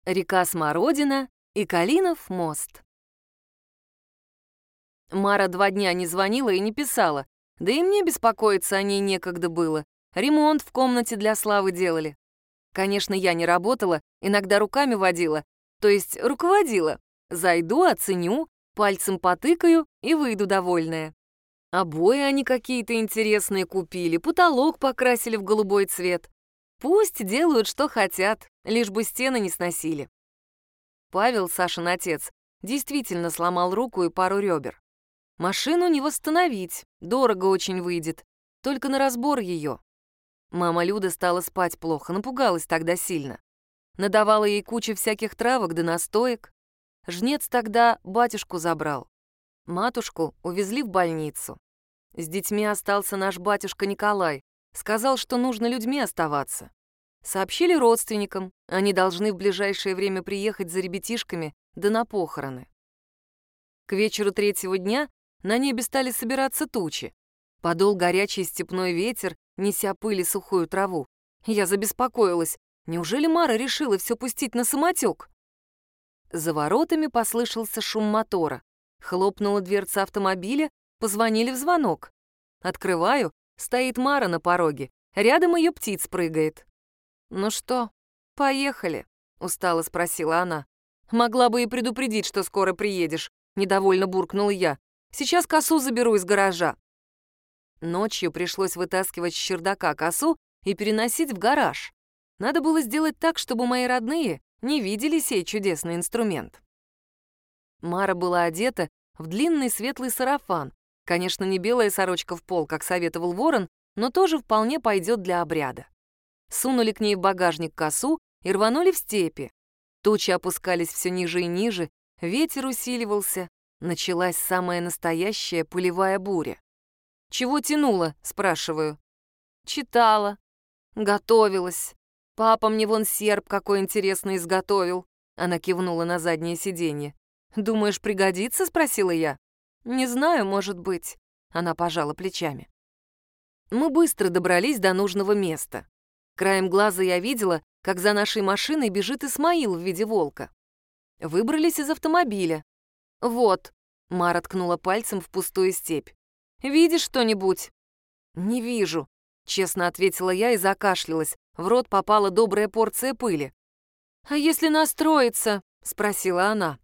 Река Смородина и Калинов мост. Мара 2 дня не звонила и не писала, да и мне беспокоиться о ней некогда было. Ремонт в комнате для Славы делали. Конечно, я не работала, иногда руками водила, то есть руководила. Зайду, оценю, пальцем потыкаю и выйду довольная. Обои они какие-то интересные купили, потолок покрасили в голубой цвет. Пусть делают, что хотят, лишь бы стены не сносили. Павел, Сашин отец, действительно сломал руку и пару ребер. Машину не восстановить, дорого очень выйдет, только на разбор ее. Мама Люда стала спать плохо, напугалась тогда сильно. Надавала ей кучу всяких травок да настоек. Жнец тогда батюшку забрал. Матушку увезли в больницу. С детьми остался наш батюшка Николай. Сказал, что нужно людьми оставаться. Сообщили родственникам, они должны в ближайшее время приехать за ребятишками да на похороны. К вечеру 3-го дня на небе стали собираться тучи. Подул горячий степной ветер, неся пыль и сухую траву. Я забеспокоилась. Неужели Мара решила все пустить на самотек? За воротами послышался шум мотора. Хлопнула дверца автомобиля, позвонили в звонок. Открываю, стоит Мара на пороге. Рядом ее птиц прыгает. «Ну что, поехали?» — устало спросила она. «Могла бы и предупредить, что скоро приедешь», — недовольно буркнула я. «Сейчас косу заберу из гаража». Ночью пришлось вытаскивать с чердака косу и переносить в гараж. Надо было сделать так, чтобы мои родные не видели сей чудесный инструмент. Мара была одета в длинный светлый сарафан. Конечно, не белая сорочка в пол, как советовал Ворон, но тоже вполне пойдет для обряда. Сунули к ней в багажник косу и рванули в степи. Тучи опускались все ниже и ниже, ветер усиливался. Началась самая настоящая пылевая буря. «Чего тянуло?» — спрашиваю. «Читала. Готовилась. Папа мне вон серп какой интересный изготовил». Она кивнула на заднее сиденье. «Думаешь, пригодится?» — спросила я. «Не знаю, может быть». Она пожала плечами. Мы быстро добрались до нужного места. Краем глаза я видела, как за нашей машиной бежит Исмаил в виде волка. Выбрались из автомобиля. «Вот», — Мара ткнула пальцем в пустую степь. «Видишь что-нибудь?» «Не вижу», — честно ответила я и закашлялась. В рот попала добрая порция пыли. «А если настроиться?» — спросила она.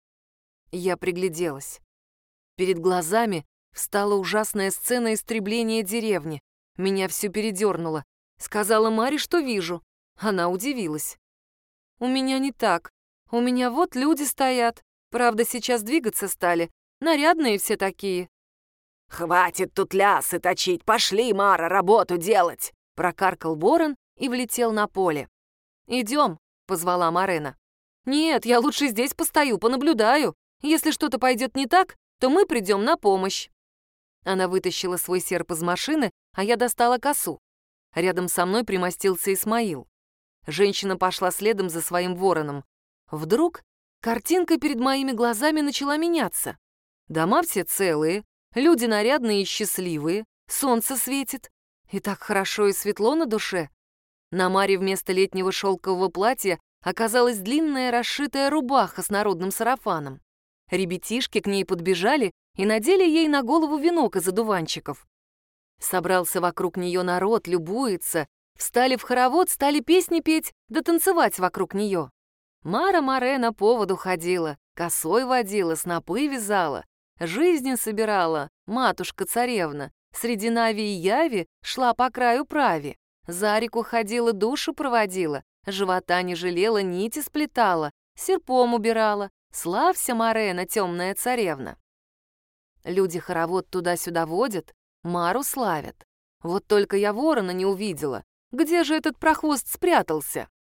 Я пригляделась. Перед глазами встала ужасная сцена истребления деревни. Меня всё передёрнуло. Сказала Маре, что вижу. Она удивилась. «У меня не так. У меня вот люди стоят. Правда, сейчас двигаться стали. Нарядные все такие». «Хватит тут лясы точить, пошли, Мара, работу делать!» Прокаркал Ворон и влетел на поле. «Идем», — позвала Марена. «Нет, я лучше здесь постою, понаблюдаю. Если что-то пойдет не так, то мы придем на помощь». Она вытащила свой серп из машины, а я достала косу. Рядом со мной примостился Исмаил. Женщина пошла следом за своим вороном. Вдруг картинка перед моими глазами начала меняться. Дома все целые, люди нарядные и счастливые, солнце светит. И так хорошо и светло на душе. На Маре вместо летнего шелкового платья оказалась длинная расшитая рубаха с народным сарафаном. Ребятишки к ней подбежали и надели ей на голову венок из одуванчиков. Собрался вокруг нее народ, любуется. Встали в хоровод, стали песни петь да танцевать вокруг нее. Мара Марена по поводу ходила, косой водила, снопы вязала, жизни собирала, матушка-царевна. Среди Нави и Яви шла по краю прави. За реку ходила, душу проводила, живота не жалела, нити сплетала, серпом убирала. Славься, Марена, темная царевна. Люди хоровод туда-сюда водят, Мару славят. Вот только я ворона не увидела. Где же этот прохвост спрятался?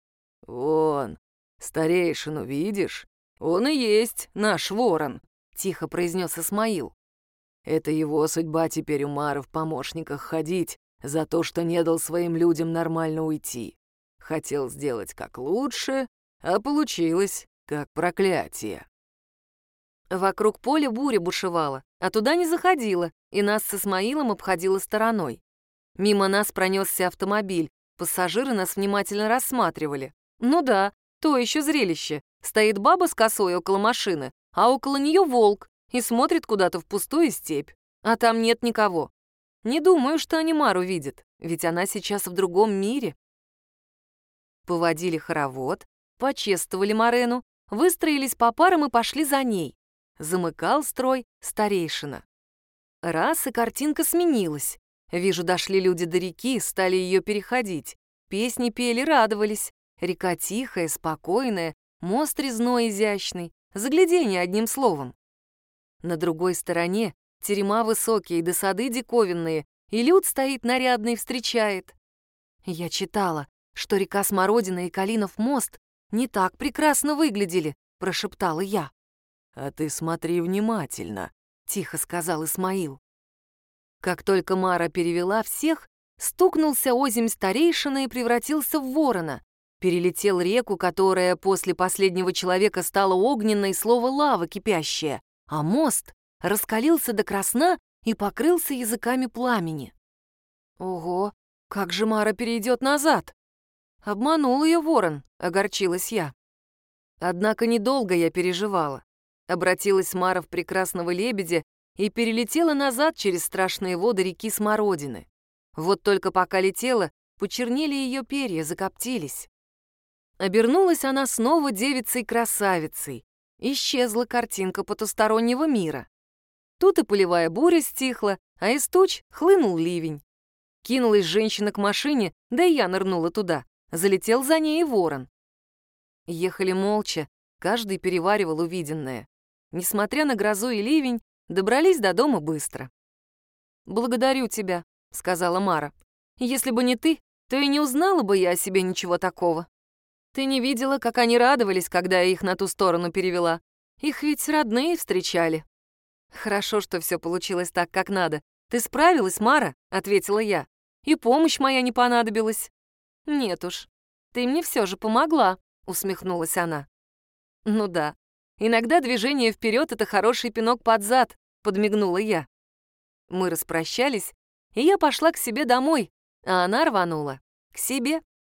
«Вон, старейшину видишь? Он и есть наш ворон», — тихо произнес Исмаил. «Это его судьба теперь у Мары в помощниках ходить за то, что не дал своим людям нормально уйти. Хотел сделать как лучше, а получилось как проклятие». Вокруг поля буря бушевала, а туда не заходила, и нас с Исмаилом обходила стороной. Мимо нас пронесся автомобиль, пассажиры нас внимательно рассматривали. Ну да, То еще зрелище. Стоит баба с косой около машины, а около нее волк и смотрит куда-то в пустую степь. А там нет никого. Не думаю, что они Мару видят, ведь она сейчас в другом мире. Поводили хоровод, почествовали Марену, выстроились по парам и пошли за ней. Замыкал строй старейшина. Раз, и картинка сменилась. Вижу, дошли люди до реки, стали ее переходить. Песни пели, радовались. Река тихая, спокойная, мост резной изящный. Загляденье, одним словом. На другой стороне терема высокие, да сады диковинные, и люд стоит нарядный, встречает. Я читала, что река Смородина и Калинов мост не так прекрасно выглядели, прошептала я. «А ты смотри внимательно», — тихо сказал Исмаил. Как только Мара перевела всех, стукнулся озимь старейшина и превратился в ворона. Перелетел реку, которая после последнего человека стала огненной, словно лава кипящая, а мост раскалился до красна и покрылся языками пламени. Ого, как же Мара перейдет назад? Обманул ее ворон, огорчилась я. Однако недолго я переживала. Обратилась Мара в прекрасного лебедя и перелетела назад через страшные воды реки Смородины. Вот только пока летела, почернели ее перья, закоптились. Обернулась она снова девицей-красавицей. Исчезла картинка потустороннего мира. Тут и полевая буря стихла, а из туч хлынул ливень. Кинулась женщина к машине, да и я нырнула туда. Залетел за ней и ворон. Ехали молча, каждый переваривал увиденное. Несмотря на грозу и ливень, добрались до дома быстро. «Благодарю тебя», — сказала Мара. «Если бы не ты, то и не узнала бы я о себе ничего такого. Ты не видела, как они радовались, когда я их на ту сторону перевела. Их ведь родные встречали». «Хорошо, что все получилось так, как надо. Ты справилась, Мара?» — ответила я. «И помощь моя не понадобилась». «Нет уж, ты мне все же помогла», — усмехнулась она. «Ну да, иногда движение вперед — это хороший пинок под зад», — подмигнула я. Мы распрощались, и я пошла к себе домой, а она рванула к себе.